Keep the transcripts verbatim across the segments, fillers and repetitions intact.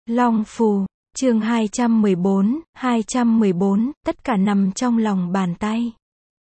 Long phù, chương hai trăm mười bốn, hai trăm mười bốn, tất cả nằm trong lòng bàn tay.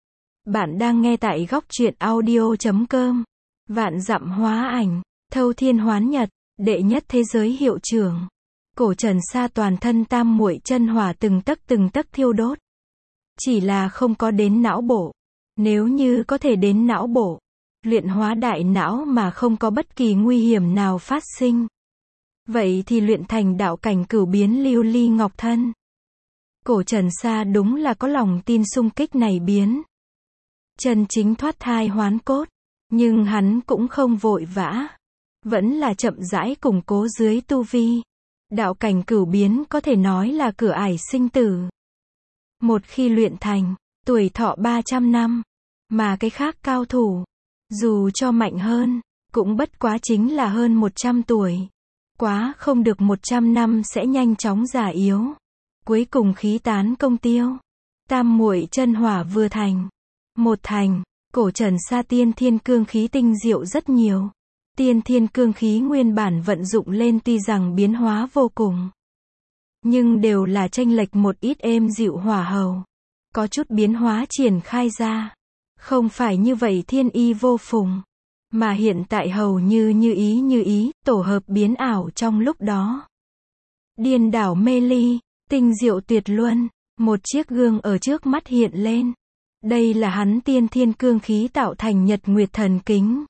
Bạn đang nghe tại góc truyện audio chấm com. Vạn dặm hóa ảnh, thâu thiên hoán nhật, đệ nhất thế giới hiệu trưởng. Cổ Trần Sa toàn thân tam muội chân hỏa từng tấc từng tấc thiêu đốt. Chỉ là không có đến não bộ. Nếu như có thể đến não bộ, luyện hóa đại não mà không có bất kỳ nguy hiểm nào phát sinh, vậy thì luyện thành đạo cảnh cửu biến lưu ly ngọc thân. Cổ Trần Sa đúng là có lòng tin xung kích này biến. Chân chính thoát thai hoán cốt. Nhưng hắn cũng không vội vã. Vẫn là chậm rãi củng cố dưới tu vi. Đạo cảnh cửu biến có thể nói là cửa ải sinh tử. Một khi luyện thành, tuổi thọ ba trăm năm. Mà cái khác cao thủ, dù cho mạnh hơn, cũng bất quá chính là hơn một trăm tuổi. Quá không được một trăm năm sẽ nhanh chóng già yếu. Cuối cùng khí tán công tiêu. Tam muội chân hỏa vừa thành. Một thành, Cổ Trần Sa tiên thiên cương khí tinh diệu rất nhiều. Tiên thiên cương khí nguyên bản vận dụng lên tuy rằng biến hóa vô cùng, nhưng đều là chênh lệch một ít êm dịu hỏa hầu. Có chút biến hóa triển khai ra. Không phải như vậy thiên y vô phùng. Mà hiện tại hầu như như ý như ý, tổ hợp biến ảo trong lúc đó. Điên đảo mê ly, tinh diệu tuyệt luân, một chiếc gương ở trước mắt hiện lên. Đây là hắn tiên thiên cương khí tạo thành nhật nguyệt thần kính.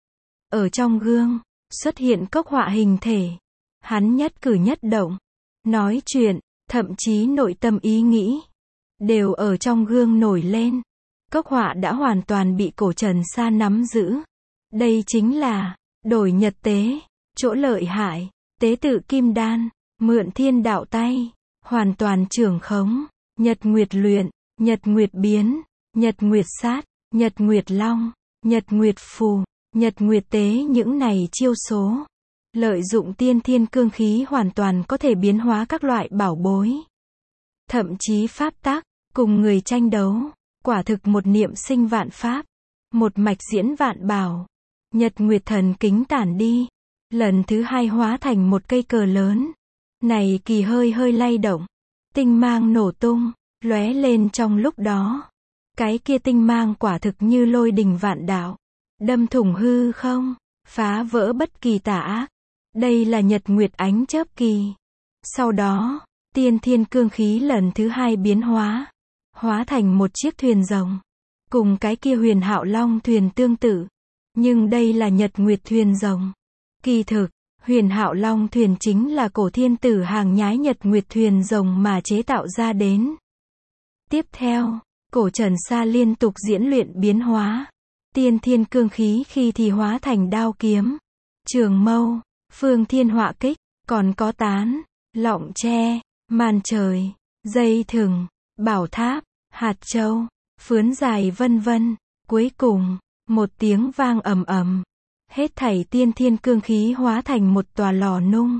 Ở trong gương, xuất hiện cốc họa hình thể. Hắn nhất cử nhất động, nói chuyện, thậm chí nội tâm ý nghĩ, đều ở trong gương nổi lên. Cốc họa đã hoàn toàn bị Cổ Trần Sa nắm giữ. Đây chính là, đổi nhật tế, chỗ lợi hại, tế tự kim đan, mượn thiên đạo tay, hoàn toàn trưởng khống, nhật nguyệt luyện, nhật nguyệt biến, nhật nguyệt sát, nhật nguyệt long, nhật nguyệt phù, nhật nguyệt tế những này chiêu số. Lợi dụng tiên thiên cương khí hoàn toàn có thể biến hóa các loại bảo bối. Thậm chí pháp tắc, cùng người tranh đấu, quả thực một niệm sinh vạn pháp, một mạch diễn vạn bảo. Nhật nguyệt thần kính tản đi, lần thứ hai hóa thành một cây cờ lớn. Này kỳ hơi hơi lay động, tinh mang nổ tung, lóe lên trong lúc đó. Cái kia tinh mang quả thực như lôi đình vạn đạo, đâm thủng hư không, phá vỡ bất kỳ tà ác. Đây là nhật nguyệt ánh chớp kỳ. Sau đó, tiên thiên cương khí lần thứ hai biến hóa, hóa thành một chiếc thuyền rồng, cùng cái kia huyền hạo long thuyền tương tự. Nhưng đây là nhật nguyệt thuyền rồng. Kỳ thực, huyền hạo long thuyền chính là cổ thiên tử hàng nhái nhật nguyệt thuyền rồng mà chế tạo ra đến. Tiếp theo, Cổ Trần Sa liên tục diễn luyện biến hóa. Tiên thiên cương khí khi thì hóa thành đao kiếm, trường mâu, phương thiên họa kích, còn có tán, lọng tre, màn trời, dây thừng, bảo tháp, hạt châu, phướn dài vân vân. Cuối cùng, một tiếng vang ầm ầm, hết thảy tiên thiên cương khí hóa thành một tòa lò nung.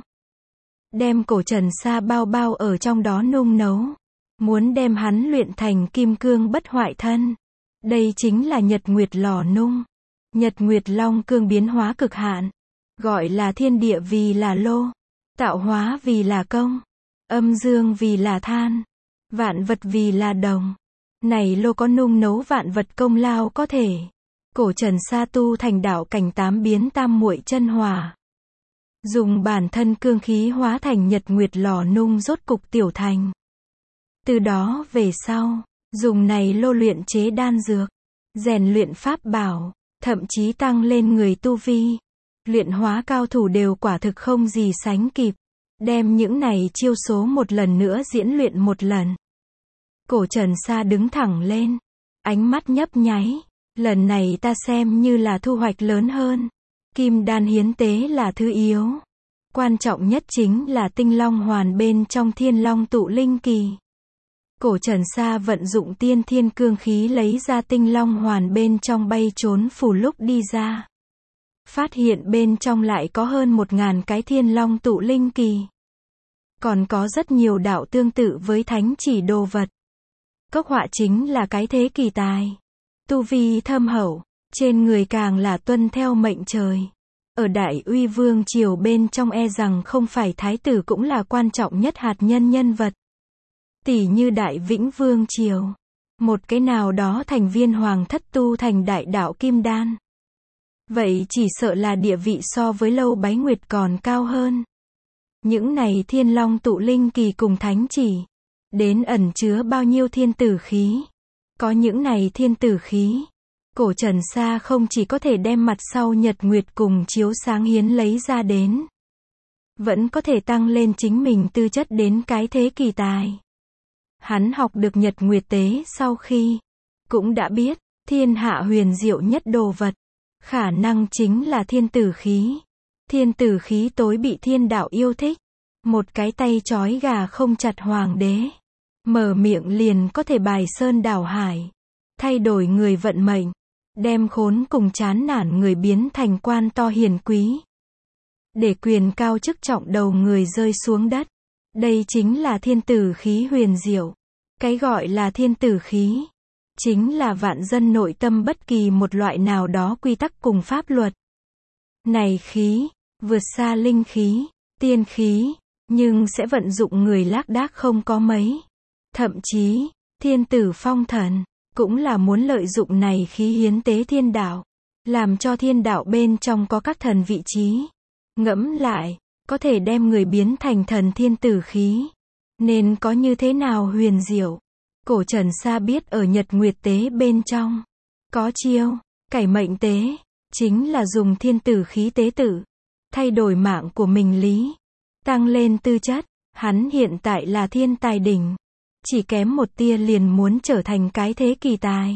Đem Cổ Trần Sa bao bao ở trong đó nung nấu. Muốn đem hắn luyện thành kim cương bất hoại thân. Đây chính là nhật nguyệt lò nung. Nhật nguyệt long cương biến hóa cực hạn. Gọi là thiên địa vì là lô. Tạo hóa vì là công. Âm dương vì là than. Vạn vật vì là đồng. Này lô có nung nấu vạn vật công lao có thể. Cổ Trần Sa tu thành đạo cảnh tám biến tam muội chân hỏa. Dùng bản thân cương khí hóa thành nhật nguyệt lò nung rốt cục tiểu thành. Từ đó về sau, dùng này lô luyện chế đan dược, rèn luyện pháp bảo, thậm chí tăng lên người tu vi. Luyện hóa cao thủ đều quả thực không gì sánh kịp. Đem những này chiêu số một lần nữa diễn luyện một lần. Cổ Trần Sa đứng thẳng lên, ánh mắt nhấp nháy. Lần này ta xem như là thu hoạch lớn hơn. Kim đan hiến tế là thứ yếu. Quan trọng nhất chính là tinh long hoàn bên trong thiên long tụ linh kỳ. Cổ Trần Sa vận dụng tiên thiên cương khí lấy ra tinh long hoàn bên trong bay trốn phù lúc đi ra. Phát hiện bên trong lại có hơn một ngàn cái thiên long tụ linh kỳ. Còn có rất nhiều đạo tương tự với thánh chỉ đồ vật. Cốc họa chính là cái thế kỳ tài. Tu vi thâm hậu, trên người càng là tuân theo mệnh trời. Ở Đại Uy Vương triều bên trong e rằng không phải thái tử cũng là quan trọng nhất hạt nhân nhân vật. Tỷ như Đại Vĩnh Vương triều, một cái nào đó thành viên hoàng thất tu thành đại đạo kim đan. Vậy chỉ sợ là địa vị so với Lâu Bái Nguyệt còn cao hơn. Những này thiên long tụ linh kỳ cùng thánh chỉ, đến ẩn chứa bao nhiêu thiên tử khí. Có những này thiên tử khí, cổ Trần Sa không chỉ có thể đem mặt sau nhật nguyệt cùng chiếu sáng hiến lấy ra đến, vẫn có thể tăng lên chính mình tư chất đến cái thế kỳ tài. Hắn học được nhật nguyệt tế sau khi, cũng đã biết, thiên hạ huyền diệu nhất đồ vật, khả năng chính là thiên tử khí. Thiên tử khí tối bị thiên đạo yêu thích. Một cái tay trói gà không chặt hoàng đế, mở miệng liền có thể bài sơn đảo hải, thay đổi người vận mệnh, đem khốn cùng chán nản người biến thành quan to hiền quý, để quyền cao chức trọng đầu người rơi xuống đất. Đây chính là thiên tử khí huyền diệu. Cái gọi là thiên tử khí, chính là vạn dân nội tâm bất kỳ một loại nào đó quy tắc cùng pháp luật. Này khí, vượt xa linh khí, tiên khí, nhưng sẽ vận dụng người lác đác không có mấy. Thậm chí, thiên tử phong thần, cũng là muốn lợi dụng này khí hiến tế thiên đạo, làm cho thiên đạo bên trong có các thần vị trí. Ngẫm lại, có thể đem người biến thành thần thiên tử khí, nên có như thế nào huyền diệu. Cổ Trần Sa biết ở nhật nguyệt tế bên trong, có chiêu, cải mệnh tế, chính là dùng thiên tử khí tế tử, thay đổi mạng của mình lý, tăng lên tư chất. Hắn hiện tại là thiên tài đỉnh, chỉ kém một tia liền muốn trở thành cái thế kỳ tài.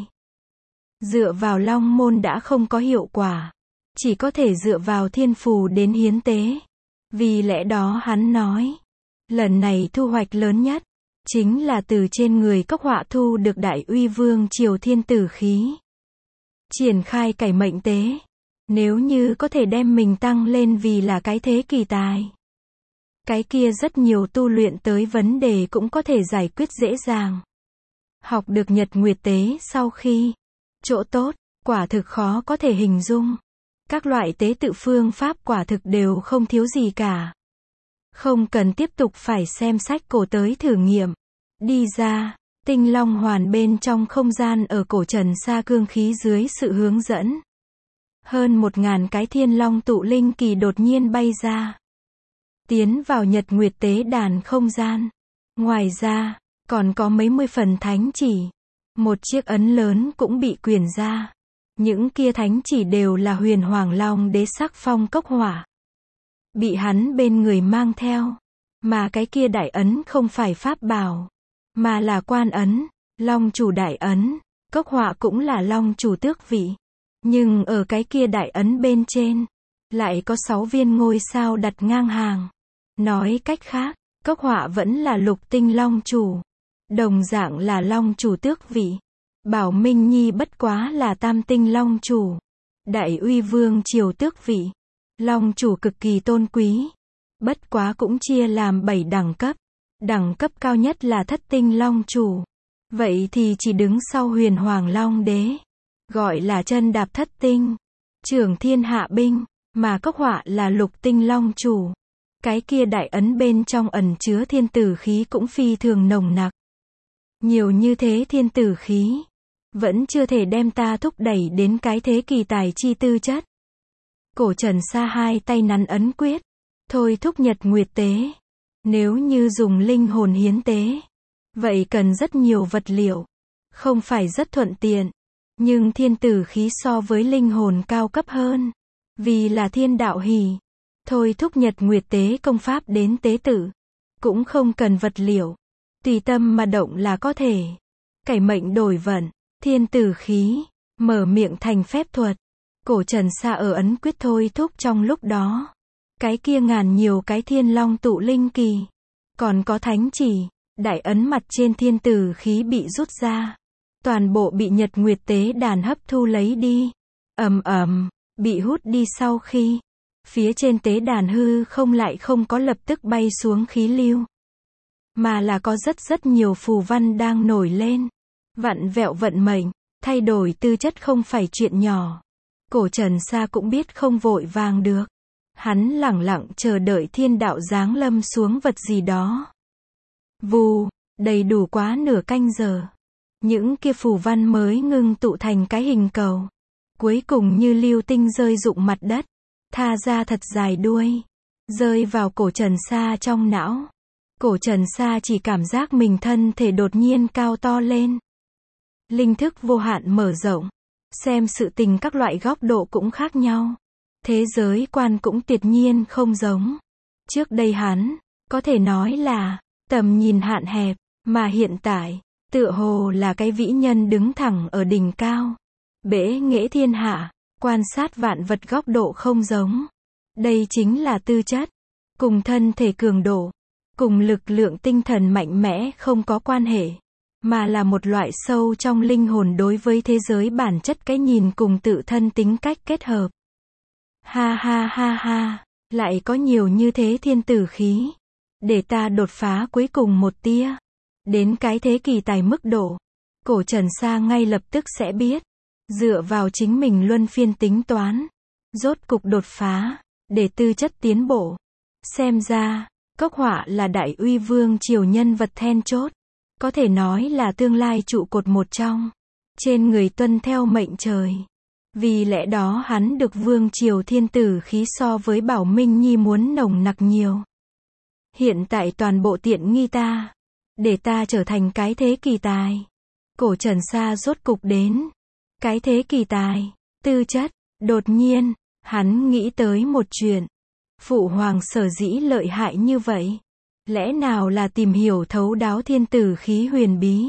Dựa vào long môn đã không có hiệu quả, chỉ có thể dựa vào thiên phù đến hiến tế. Vì lẽ đó hắn nói, lần này thu hoạch lớn nhất, chính là từ trên người Cốc Họa thu được Đại Uy Vương triều thiên tử khí. Triển khai cải mệnh tế, nếu như có thể đem mình tăng lên vì là cái thế kỳ tài, cái kia rất nhiều tu luyện tới vấn đề cũng có thể giải quyết dễ dàng. Học được nhật nguyệt tế sau khi, chỗ tốt, quả thực khó có thể hình dung. Các loại tế tự phương pháp quả thực đều không thiếu gì cả. Không cần tiếp tục phải xem sách cổ tới thử nghiệm. Đi ra, tinh long hoàn bên trong không gian ở cổ Trần Sa cương khí dưới sự hướng dẫn. Hơn một ngàn cái thiên long tụ linh kỳ đột nhiên bay ra. Tiến vào nhật nguyệt tế đàn không gian. Ngoài ra, còn có mấy mươi phần thánh chỉ. Một chiếc ấn lớn cũng bị quyển ra. Những kia thánh chỉ đều là huyền hoàng long đế sắc phong Cốc Hỏa. Bị hắn bên người mang theo. Mà cái kia đại ấn không phải pháp bảo, mà là quan ấn, long chủ đại ấn. Cốc Hỏa cũng là long chủ tước vị. Nhưng ở cái kia đại ấn bên trên, lại có sáu viên ngôi sao đặt ngang hàng. Nói cách khác, Cốc Hỏa vẫn là lục tinh long chủ. Đồng dạng là long chủ tước vị. Bảo Minh Nhi bất quá là tam tinh long chủ. Đại Uy Vương triều tước vị. Long chủ cực kỳ tôn quý. Bất quá cũng chia làm bảy đẳng cấp. Đẳng cấp cao nhất là thất tinh long chủ. Vậy thì chỉ đứng sau huyền hoàng long đế. Gọi là chân đạp thất tinh. Trưởng thiên hạ binh. Mà Cốc Họa là lục tinh long chủ. Cái kia đại ấn bên trong ẩn chứa thiên tử khí cũng phi thường nồng nặc. Nhiều như thế thiên tử khí, vẫn chưa thể đem ta thúc đẩy đến cái thế kỳ tài chi tư chất. Cổ Trần Sa hai tay nắn ấn quyết, thôi thúc nhật nguyệt tế. Nếu như dùng linh hồn hiến tế, vậy cần rất nhiều vật liệu, không phải rất thuận tiện. Nhưng thiên tử khí so với linh hồn cao cấp hơn, vì là thiên đạo hỷ. Thôi thúc nhật nguyệt tế công pháp đến tế tử, cũng không cần vật liệu, tùy tâm mà động là có thể. Cải mệnh đổi vận, thiên tử khí, mở miệng thành phép thuật. Cổ Trần Sa ở ấn quyết thôi thúc trong lúc đó, cái kia ngàn nhiều cái thiên long tụ linh kỳ, còn có thánh chỉ, đại ấn mặt trên thiên tử khí bị rút ra, toàn bộ bị nhật nguyệt tế đàn hấp thu lấy đi. Ầm ầm, bị hút đi sau khi, phía trên tế đàn hư không lại không có lập tức bay xuống khí lưu, mà là có rất rất nhiều phù văn đang nổi lên. Vặn vẹo vận mệnh, thay đổi tư chất không phải chuyện nhỏ. Cổ Trần Sa cũng biết không vội vàng được. Hắn lẳng lặng chờ đợi thiên đạo giáng lâm xuống vật gì đó. Vù, đầy đủ quá nửa canh giờ. Những kia phù văn mới ngưng tụ thành cái hình cầu. Cuối cùng như lưu tinh rơi rụng mặt đất. Tha ra thật dài đuôi. Rơi vào cổ Trần Sa trong não. Cổ Trần Sa chỉ cảm giác mình thân thể đột nhiên cao to lên. Linh thức vô hạn mở rộng. Xem sự tình các loại góc độ cũng khác nhau. Thế giới quan cũng tuyệt nhiên không giống. Trước đây hắn, có thể nói là, tầm nhìn hạn hẹp, mà hiện tại, tựa hồ là cái vĩ nhân đứng thẳng ở đỉnh cao. Bẽ nghệ thiên hạ, quan sát vạn vật góc độ không giống. Đây chính là tư chất, cùng thân thể cường độ, cùng lực lượng tinh thần mạnh mẽ không có quan hệ, mà là một loại sâu trong linh hồn đối với thế giới bản chất cái nhìn cùng tự thân tính cách kết hợp. Ha ha ha ha, lại có nhiều như thế thiên tử khí. Để ta đột phá cuối cùng một tia. Đến cái thế kỳ tài mức độ. Cổ Trần Sa ngay lập tức sẽ biết. Dựa vào chính mình luân phiên tính toán. Rốt cục đột phá. Để tư chất tiến bộ. Xem ra, Cốc Họa là đại uy vương triều nhân vật then chốt. Có thể nói là tương lai trụ cột một trong. Trên người tuân theo mệnh trời. Vì lẽ đó hắn được vương triều thiên tử khí so với Bảo Minh Nhi muốn nồng nặc nhiều. Hiện tại toàn bộ tiện nghi ta. Để ta trở thành cái thế kỳ tài. Cổ Trần Sa rốt cục đến. Cái thế kỳ tài. Tư chất. Đột nhiên, hắn nghĩ tới một chuyện. Phụ hoàng sở dĩ lợi hại như vậy. Lẽ nào là tìm hiểu thấu đáo thiên tử khí huyền bí.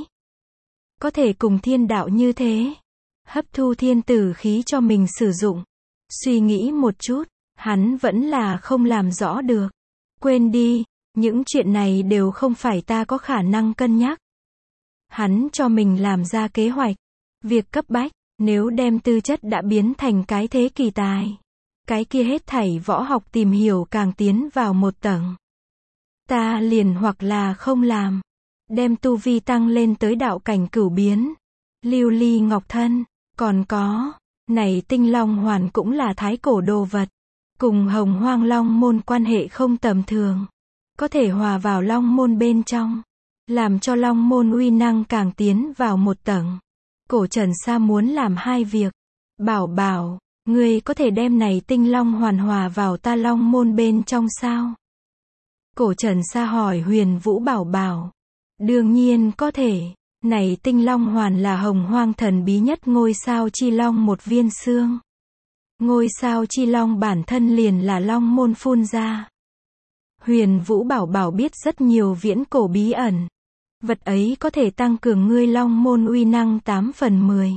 Có thể cùng thiên đạo như thế. Hấp thu thiên tử khí cho mình sử dụng. Suy nghĩ một chút, hắn vẫn là không làm rõ được. Quên đi, những chuyện này đều không phải ta có khả năng cân nhắc. Hắn cho mình làm ra kế hoạch. Việc cấp bách, nếu đem tư chất đã biến thành cái thế kỳ tài. Cái kia hết thảy võ học tìm hiểu càng tiến vào một tầng. Ta liền hoặc là không làm. Đem tu vi tăng lên tới đạo cảnh cửu biến. Lưu ly ngọc thân. Còn có, này tinh long hoàn cũng là thái cổ đồ vật. Cùng hồng hoang long môn quan hệ không tầm thường. Có thể hòa vào long môn bên trong. Làm cho long môn uy năng càng tiến vào một tầng. Cổ Trần Sa muốn làm hai việc. Bảo bảo, ngươi có thể đem này tinh long hoàn hòa vào ta long môn bên trong sao? Cổ Trần Sa hỏi Huyền Vũ Bảo Bảo. Đương nhiên có thể. Này tinh long hoàn là hồng hoang thần bí nhất ngôi sao chi long một viên xương. Ngôi sao chi long bản thân liền là long môn phun ra. Huyền Vũ Bảo Bảo biết rất nhiều viễn cổ bí ẩn. Vật ấy có thể tăng cường ngươi long môn uy năng tám phần mười.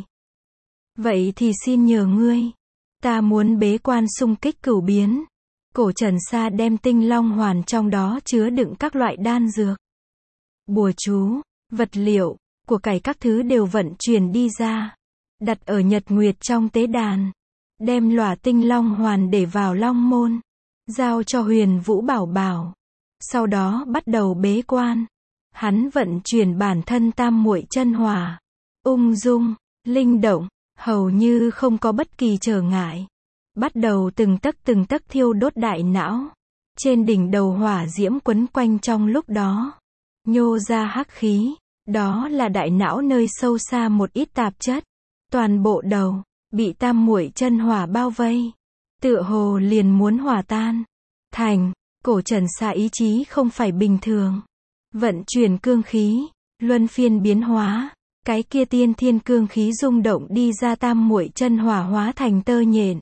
Vậy thì xin nhờ ngươi. Ta muốn bế quan xung kích cửu biến. Cổ Trần Sa đem tinh long hoàn trong đó chứa đựng các loại đan dược. Bùa chú, vật liệu, của cải các thứ đều vận chuyển đi ra. Đặt ở nhật nguyệt trong tế đàn. Đem lỏa tinh long hoàn để vào long môn. Giao cho Huyền Vũ Bảo Bảo. Sau đó bắt đầu bế quan. Hắn vận chuyển bản thân tam muội chân hỏa. Ung dung, linh động, hầu như không có bất kỳ trở ngại. Bắt đầu từng tấc từng tấc thiêu đốt đại não. Trên đỉnh đầu hỏa diễm quấn quanh trong lúc đó. Nhô ra hắc khí. Đó là đại não nơi sâu xa một ít tạp chất. Toàn bộ đầu, bị tam muội chân hỏa bao vây. Tựa hồ liền muốn hòa tan. Thành, Cổ Trần Sa ý chí không phải bình thường. Vận chuyển cương khí, luân phiên biến hóa. Cái kia tiên thiên cương khí rung động đi ra tam muội chân hỏa hóa thành tơ nhện.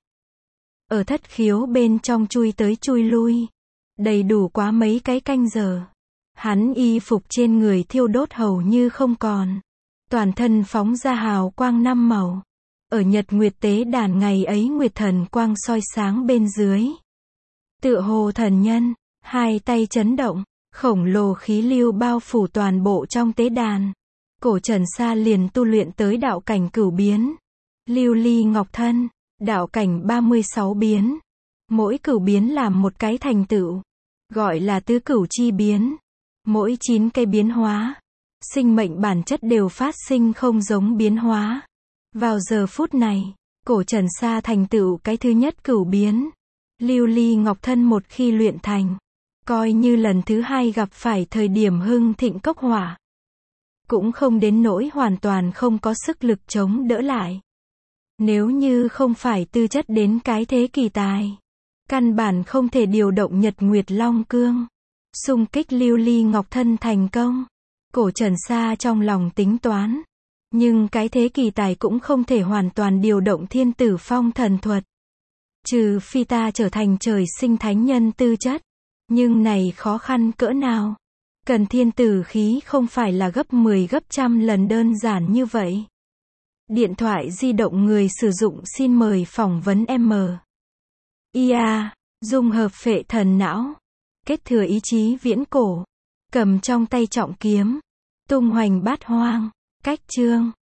Ở thất khiếu bên trong chui tới chui lui. Đầy đủ quá mấy cái canh giờ. Hắn y phục trên người thiêu đốt hầu như không còn. Toàn thân phóng ra hào quang năm màu. Ở nhật nguyệt tế đàn ngày ấy nguyệt thần quang soi sáng bên dưới. Tựa hồ thần nhân, hai tay chấn động, khổng lồ khí lưu bao phủ toàn bộ trong tế đàn. Cổ Trần Sa liền tu luyện tới đạo cảnh cửu biến. Lưu ly ngọc thân, đạo cảnh ba mươi sáu biến. Mỗi cửu biến làm một cái thành tựu. Gọi là tứ cửu chi biến. Mỗi chín cây biến hóa. Sinh mệnh bản chất đều phát sinh không giống biến hóa. Vào giờ phút này, Cổ Trần Sa thành tựu cái thứ nhất cửu biến. Lưu ly ngọc thân một khi luyện thành, coi như lần thứ hai gặp phải thời điểm hưng thịnh cốc hỏa, cũng không đến nỗi hoàn toàn không có sức lực chống đỡ lại. Nếu như không phải tư chất đến cái thế kỳ tài, căn bản không thể điều động Nhật Nguyệt Long Cương, xung kích lưu ly ngọc thân thành công. Cổ Trần Sa trong lòng tính toán, nhưng cái thế kỳ tài cũng không thể hoàn toàn điều động thiên tử phong thần thuật. Trừ phi ta trở thành trời sinh thánh nhân tư chất, nhưng này khó khăn cỡ nào. Cần thiên tử khí không phải là gấp mười gấp trăm lần đơn giản như vậy. Điện thoại di động người sử dụng xin mời phỏng vấn M. i a. Dung hợp phệ thần não, kết thừa ý chí viễn cổ, cầm trong tay trọng kiếm, tung hoành bát hoang. Cách chương